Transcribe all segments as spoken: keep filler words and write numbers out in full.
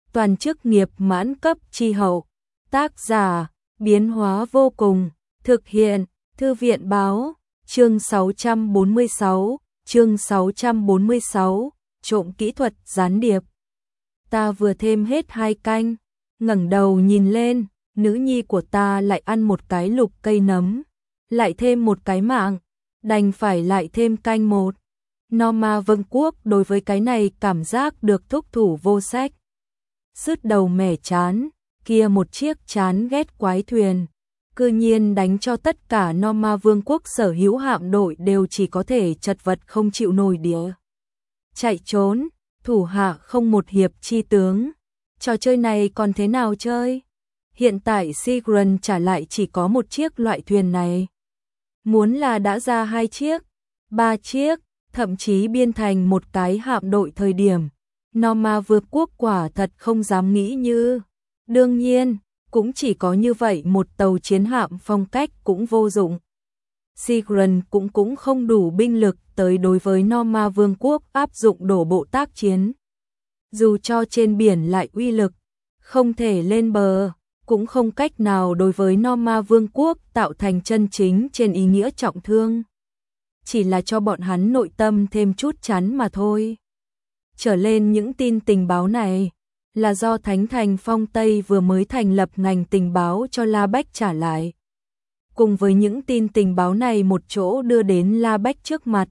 toàn chức nghiệp mãn cấp chi hậu. Tác giả, biến hóa vô cùng, thực hiện, Thư viện báo, chương sáu trăm bốn mươi sáu, chương sáu trăm bốn mươi sáu, trộm kỹ thuật gián điệp. Ta vừa thêm hết hai canh, ngẩng đầu nhìn lên, nữ nhi của ta lại ăn một cái lục cây nấm, lại thêm một cái mạng, đành phải lại thêm canh một. Norma Vương quốc đối với cái này cảm giác được thúc thủ vô sách. Sứt đầu mẻ chán, kia một chiếc chán ghét quái thuyền, cư nhiên đánh cho tất cả Norma Vương quốc sở hữu hạm đội đều chỉ có thể chật vật không chịu nổi đĩa. Chạy trốn, thủ hạ không một hiệp chi tướng. Trò chơi này còn thế nào chơi? Hiện tại Sigrun trả lại chỉ có một chiếc loại thuyền này. Muốn là đã ra hai chiếc, ba chiếc, thậm chí biên thành một cái hạm đội thời điểm. Norma Vương quốc quả thật không dám nghĩ như. Đương nhiên, cũng chỉ có như vậy một tàu chiến hạm phong cách cũng vô dụng. Sigrun cũng cũng không đủ binh lực tới đối với Norma Vương quốc áp dụng đổ bộ tác chiến. Dù cho trên biển lại uy lực, không thể lên bờ, cũng không cách nào đối với Norma Vương quốc tạo thành chân chính trên ý nghĩa trọng thương. Chỉ là cho bọn hắn nội tâm thêm chút chán mà thôi. Trở lên những tin tình báo này là do Thánh Thành Phong Tây vừa mới thành lập ngành tình báo cho La Bách trả lại. Cùng với những tin tình báo này một chỗ đưa đến La Bách trước mặt.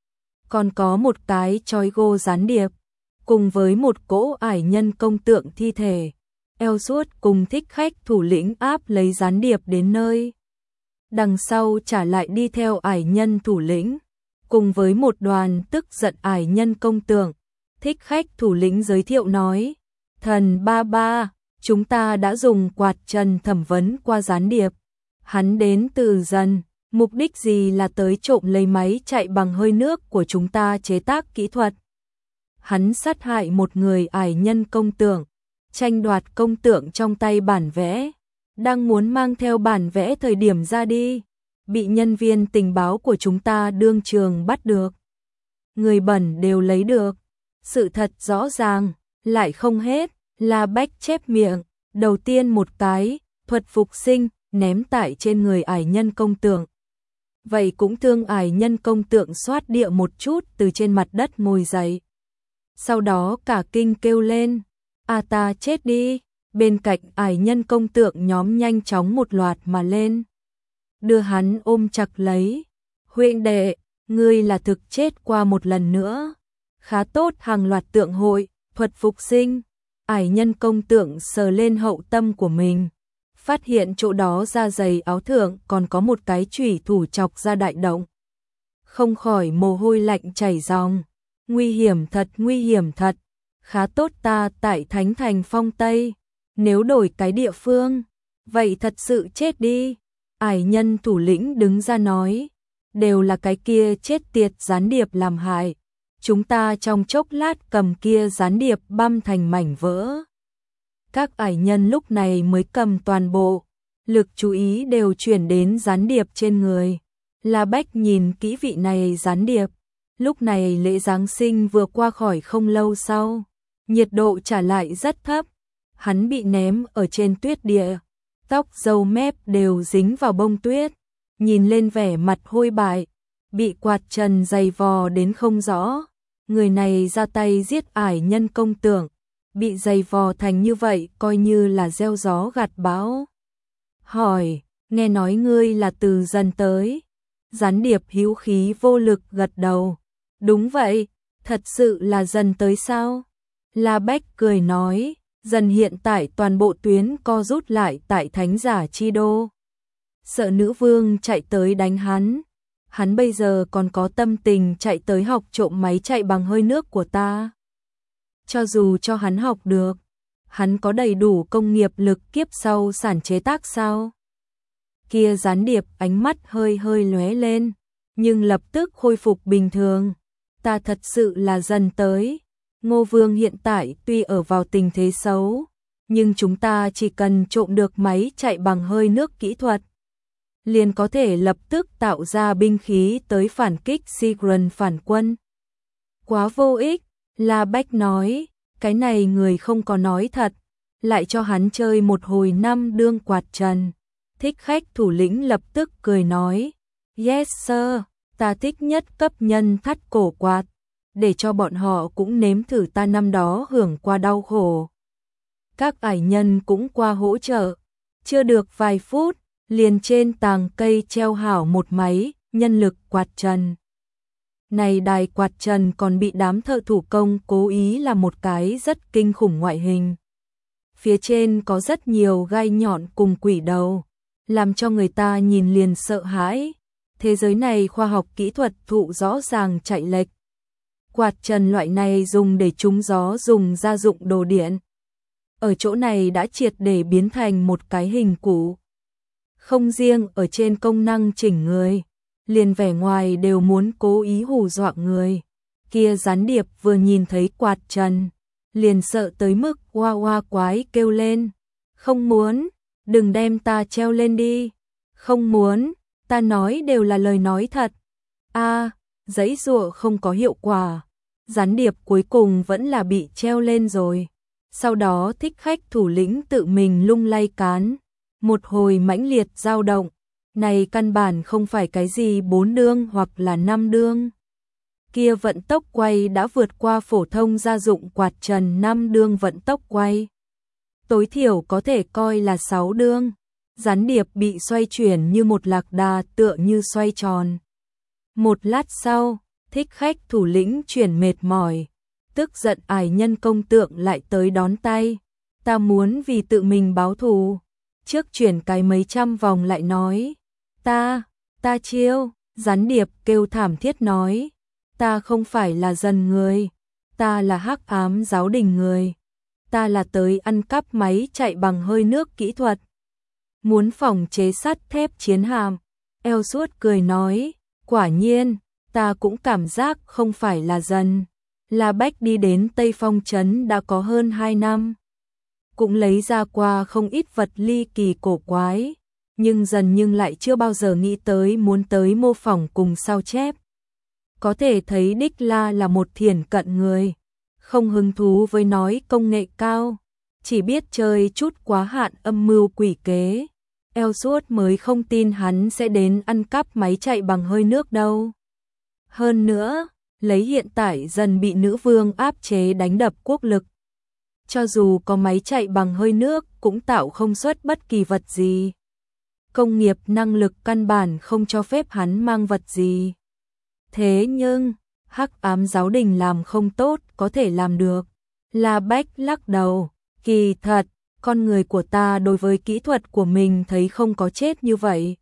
Còn có một cái chói gô gián điệp, cùng với một cỗ ải nhân công tượng thi thể. Elsuốt cùng thích khách thủ lĩnh áp lấy gián điệp đến nơi. Đằng sau trả lại đi theo ải nhân thủ lĩnh, cùng với một đoàn tức giận ải nhân công tượng. Thích khách thủ lĩnh giới thiệu nói, thần ba ba, chúng ta đã dùng quạt trần thẩm vấn qua gián điệp. Hắn đến từ dần, mục đích gì là tới trộm lấy máy chạy bằng hơi nước của chúng ta chế tác kỹ thuật. Hắn sát hại một người ải nhân công tượng, tranh đoạt công tượng trong tay bản vẽ, đang muốn mang theo bản vẽ thời điểm ra đi, bị nhân viên tình báo của chúng ta đương trường bắt được. Người bẩn đều lấy được, sự thật rõ ràng, lại không hết. La Bách chép miệng, đầu tiên một cái, thuật phục sinh, ném tại trên người ải nhân công tượng. Vậy cũng thương ải nhân công tượng xoát địa một chút từ trên mặt đất ngồi dậy. Sau đó cả kinh kêu lên, à ta chết đi, bên cạnh ải nhân công tượng nhóm nhanh chóng một loạt mà lên. Đưa hắn ôm chặt lấy, huynh đệ, ngươi là thực chết qua một lần nữa. Khá tốt, hàng loạt tượng hội, thuật phục sinh. Ải nhân công tượng sờ lên hậu tâm của mình, phát hiện chỗ đó da dày áo thượng còn có một cái chủy thủ chọc ra đại động. Không khỏi mồ hôi lạnh chảy ròng. Nguy hiểm thật, nguy hiểm thật. Khá tốt ta tại Thánh Thành Phong Tây. Nếu đổi cái địa phương, vậy thật sự chết đi. Ải nhân thủ lĩnh đứng ra nói, đều là cái kia chết tiệt gián điệp làm hại. Chúng ta trong chốc lát cầm kia gián điệp băm thành mảnh vỡ. Các ải nhân lúc này mới cầm toàn bộ, lực chú ý đều chuyển đến gián điệp trên người. La Bách nhìn kỹ vị này gián điệp, lúc này lễ Giáng sinh vừa qua khỏi không lâu sau, nhiệt độ trả lại rất thấp, hắn bị ném ở trên tuyết địa, tóc râu mép đều dính vào bông tuyết, nhìn lên vẻ mặt hôi bại, bị quạt trần dày vò đến không rõ. Người này ra tay giết ải nhân công tượng, bị dày vò thành như vậy coi như là gieo gió gặt bão. Hỏi, nghe nói ngươi là từ dần tới. Gián điệp hữu khí vô lực gật đầu. Đúng vậy, thật sự là dần tới sao? La Bách cười nói, dần hiện tại toàn bộ tuyến co rút lại tại Thánh Giả Chi Đô. Sợ nữ vương chạy tới đánh hắn. Hắn bây giờ còn có tâm tình chạy tới học trộm máy chạy bằng hơi nước của ta. Cho dù cho hắn học được, hắn có đầy đủ công nghiệp lực kiếp sau sản chế tác sao? Kia gián điệp ánh mắt hơi hơi lóe lên, nhưng lập tức khôi phục bình thường. Ta thật sự là dần tới. Ngô Vương hiện tại tuy ở vào tình thế xấu, nhưng chúng ta chỉ cần trộm được máy chạy bằng hơi nước kỹ thuật, liền có thể lập tức tạo ra binh khí tới phản kích Sigrun phản quân. Quá vô ích, La Bách nói, Cái này người không có nói thật, lại cho hắn chơi một hồi năm đương quạt trần. Thích khách thủ lĩnh lập tức cười nói, yes sir, ta thích nhất cấp nhân thắt cổ quạt, để cho bọn họ cũng nếm thử ta năm đó hưởng qua đau khổ. Các ải nhân cũng qua hỗ trợ, chưa được vài phút, liền trên tàng cây treo hảo một máy, nhân lực quạt trần. Này đài quạt trần còn bị đám thợ thủ công cố ý làm một cái rất kinh khủng ngoại hình. Phía trên có rất nhiều gai nhọn cùng quỷ đầu, làm cho người ta nhìn liền sợ hãi. Thế giới này khoa học kỹ thuật thụ rõ ràng chạy lệch. Quạt trần loại này dùng để trúng gió dùng gia dụng đồ điện. Ở chỗ này đã triệt để biến thành một cái hình cũ. Không riêng ở trên công năng chỉnh người, liền vẻ ngoài đều muốn cố ý hù dọa người. Kia gián điệp vừa nhìn thấy quạt trần, liền sợ tới mức oa oa quái kêu lên. Không muốn, đừng đem ta treo lên đi. Không muốn, ta nói đều là lời nói thật. A, giãy giụa không có hiệu quả. Gián điệp cuối cùng vẫn là bị treo lên rồi. Sau đó thích khách thủ lĩnh tự mình lung lay cán. Một hồi mãnh liệt dao động. Này căn bản không phải cái gì bốn đương hoặc là năm đương. Kia vận tốc quay đã vượt qua phổ thông gia dụng quạt trần năm đương vận tốc quay. Tối thiểu có thể coi là sáu đương. Gián điệp bị xoay chuyển như một lạc đà tựa như xoay tròn. Một lát sau, thích khách thủ lĩnh chuyển mệt mỏi. Tức giận ải nhân công tượng lại tới đón tay. Ta muốn vì tự mình báo thù. Trước chuyển cái mấy trăm vòng lại nói. Ta, ta chiêu, gián điệp kêu thảm thiết nói. Ta không phải là dần người. Ta là hắc ám giáo đình người. Ta là tới ăn cắp máy chạy bằng hơi nước kỹ thuật. Muốn phòng chế sắt thép chiến hạm. Eo suốt cười nói. Quả nhiên, ta cũng cảm giác không phải là dần. La Bách đi đến Tây Phong Trấn đã có hơn hai năm. Cũng lấy ra qua không ít vật ly kỳ cổ quái. Nhưng dần nhưng lại chưa bao giờ nghĩ tới muốn tới mô phỏng cùng sao chép. Có thể thấy Đích La là một thiển cận người. Không hứng thú với nói công nghệ cao. Chỉ biết chơi chút quá hạn âm mưu quỷ kế. Eo suốt mới không tin hắn sẽ đến ăn cắp máy chạy bằng hơi nước đâu. Hơn nữa, lấy hiện tại dần bị nữ vương áp chế đánh đập quốc lực. Cho dù có máy chạy bằng hơi nước cũng tạo không xuất bất kỳ vật gì. Công nghiệp năng lực căn bản không cho phép hắn mang vật gì. Thế nhưng, hắc ám giáo đình làm không tốt có thể làm được. La Bách lắc đầu, kỳ thật, con người của ta đối với kỹ thuật của mình thấy không có chết như vậy.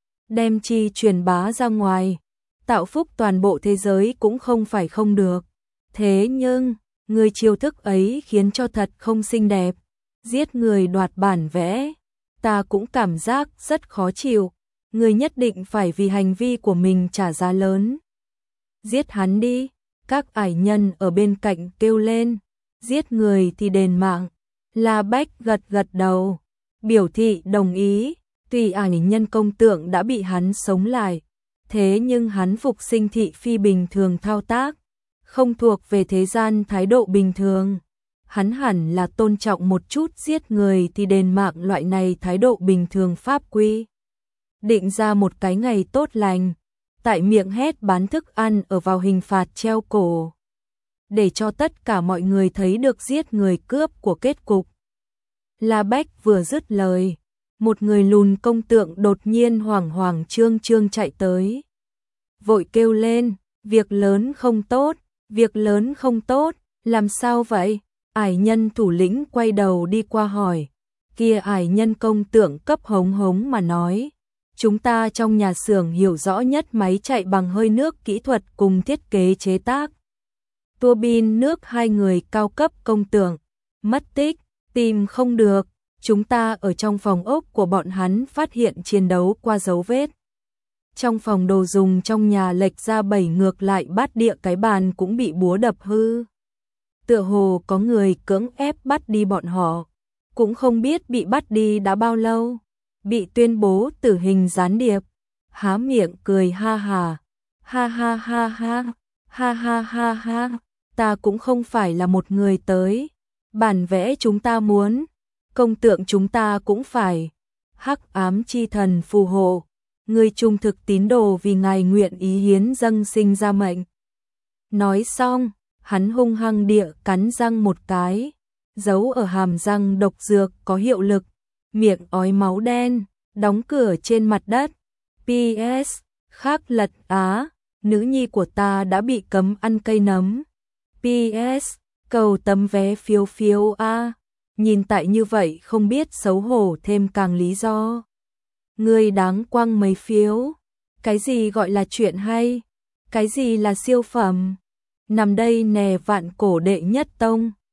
Đem chi truyền bá ra ngoài, tạo phúc toàn bộ thế giới cũng không phải không được. Thế nhưng, người chiêu thức ấy khiến cho thật không xinh đẹp. Giết người đoạt bản vẽ, ta cũng cảm giác rất khó chịu. Người nhất định phải vì hành vi của mình trả giá lớn. Giết hắn đi, các ải nhân ở bên cạnh kêu lên. Giết người thì đền mạng. La Bách gật gật đầu, biểu thị đồng ý. Tuy ải nhân công tượng đã bị hắn sống lại, thế nhưng hắn phục sinh thị phi bình thường thao tác, không thuộc về thế gian thái độ bình thường. Hắn hẳn là tôn trọng một chút giết người thì đền mạng loại này thái độ bình thường pháp quy. Định ra một cái ngày tốt lành, tại miệng hét bán thức ăn ở vào hình phạt treo cổ. Để cho tất cả mọi người thấy được giết người cướp của kết cục. La Bách vừa dứt lời, một người lùn công tượng đột nhiên hoảng hoảng trương trương chạy tới. Vội kêu lên, việc lớn không tốt, việc lớn không tốt, làm sao vậy? Ải nhân thủ lĩnh quay đầu đi qua hỏi. Kia ải nhân công tượng cấp hống hống mà nói. Chúng ta trong nhà xưởng hiểu rõ nhất máy chạy bằng hơi nước kỹ thuật cùng thiết kế chế tác. Tua bin nước hai người cao cấp công tượng. Mất tích, tìm không được. Chúng ta ở trong phòng ốc của bọn hắn phát hiện chiến đấu qua dấu vết. Trong phòng đồ dùng trong nhà lệch ra bảy ngược lại bát địa cái bàn cũng bị búa đập hư. Tựa hồ có người cưỡng ép bắt đi bọn họ. Cũng không biết bị bắt đi đã bao lâu. Bị tuyên bố tử hình gián điệp. Há miệng cười ha ha. Ha ha ha ha. Ha ha ha ha. Ta cũng không phải là một người tới. Bản vẽ chúng ta muốn, công tượng chúng ta cũng phải. Hắc ám chi thần phù hộ, người trung thực tín đồ vì ngài nguyện ý hiến dâng sinh ra mệnh. Nói xong, hắn hung hăng địa cắn răng một cái, dấu ở hàm răng độc dược có hiệu lực, miệng ói máu đen, đóng cửa trên mặt đất. pê ét Khác lật á, nữ nhi của ta đã bị cấm ăn cây nấm. pê ét Cầu tấm vé phiếu phiếu a. Nhìn tại như vậy không biết xấu hổ thêm càng lý do. Người đáng quăng mấy phiếu. Cái gì gọi là chuyện hay? Cái gì là siêu phẩm? Nằm đây nè vạn cổ đệ nhất tông.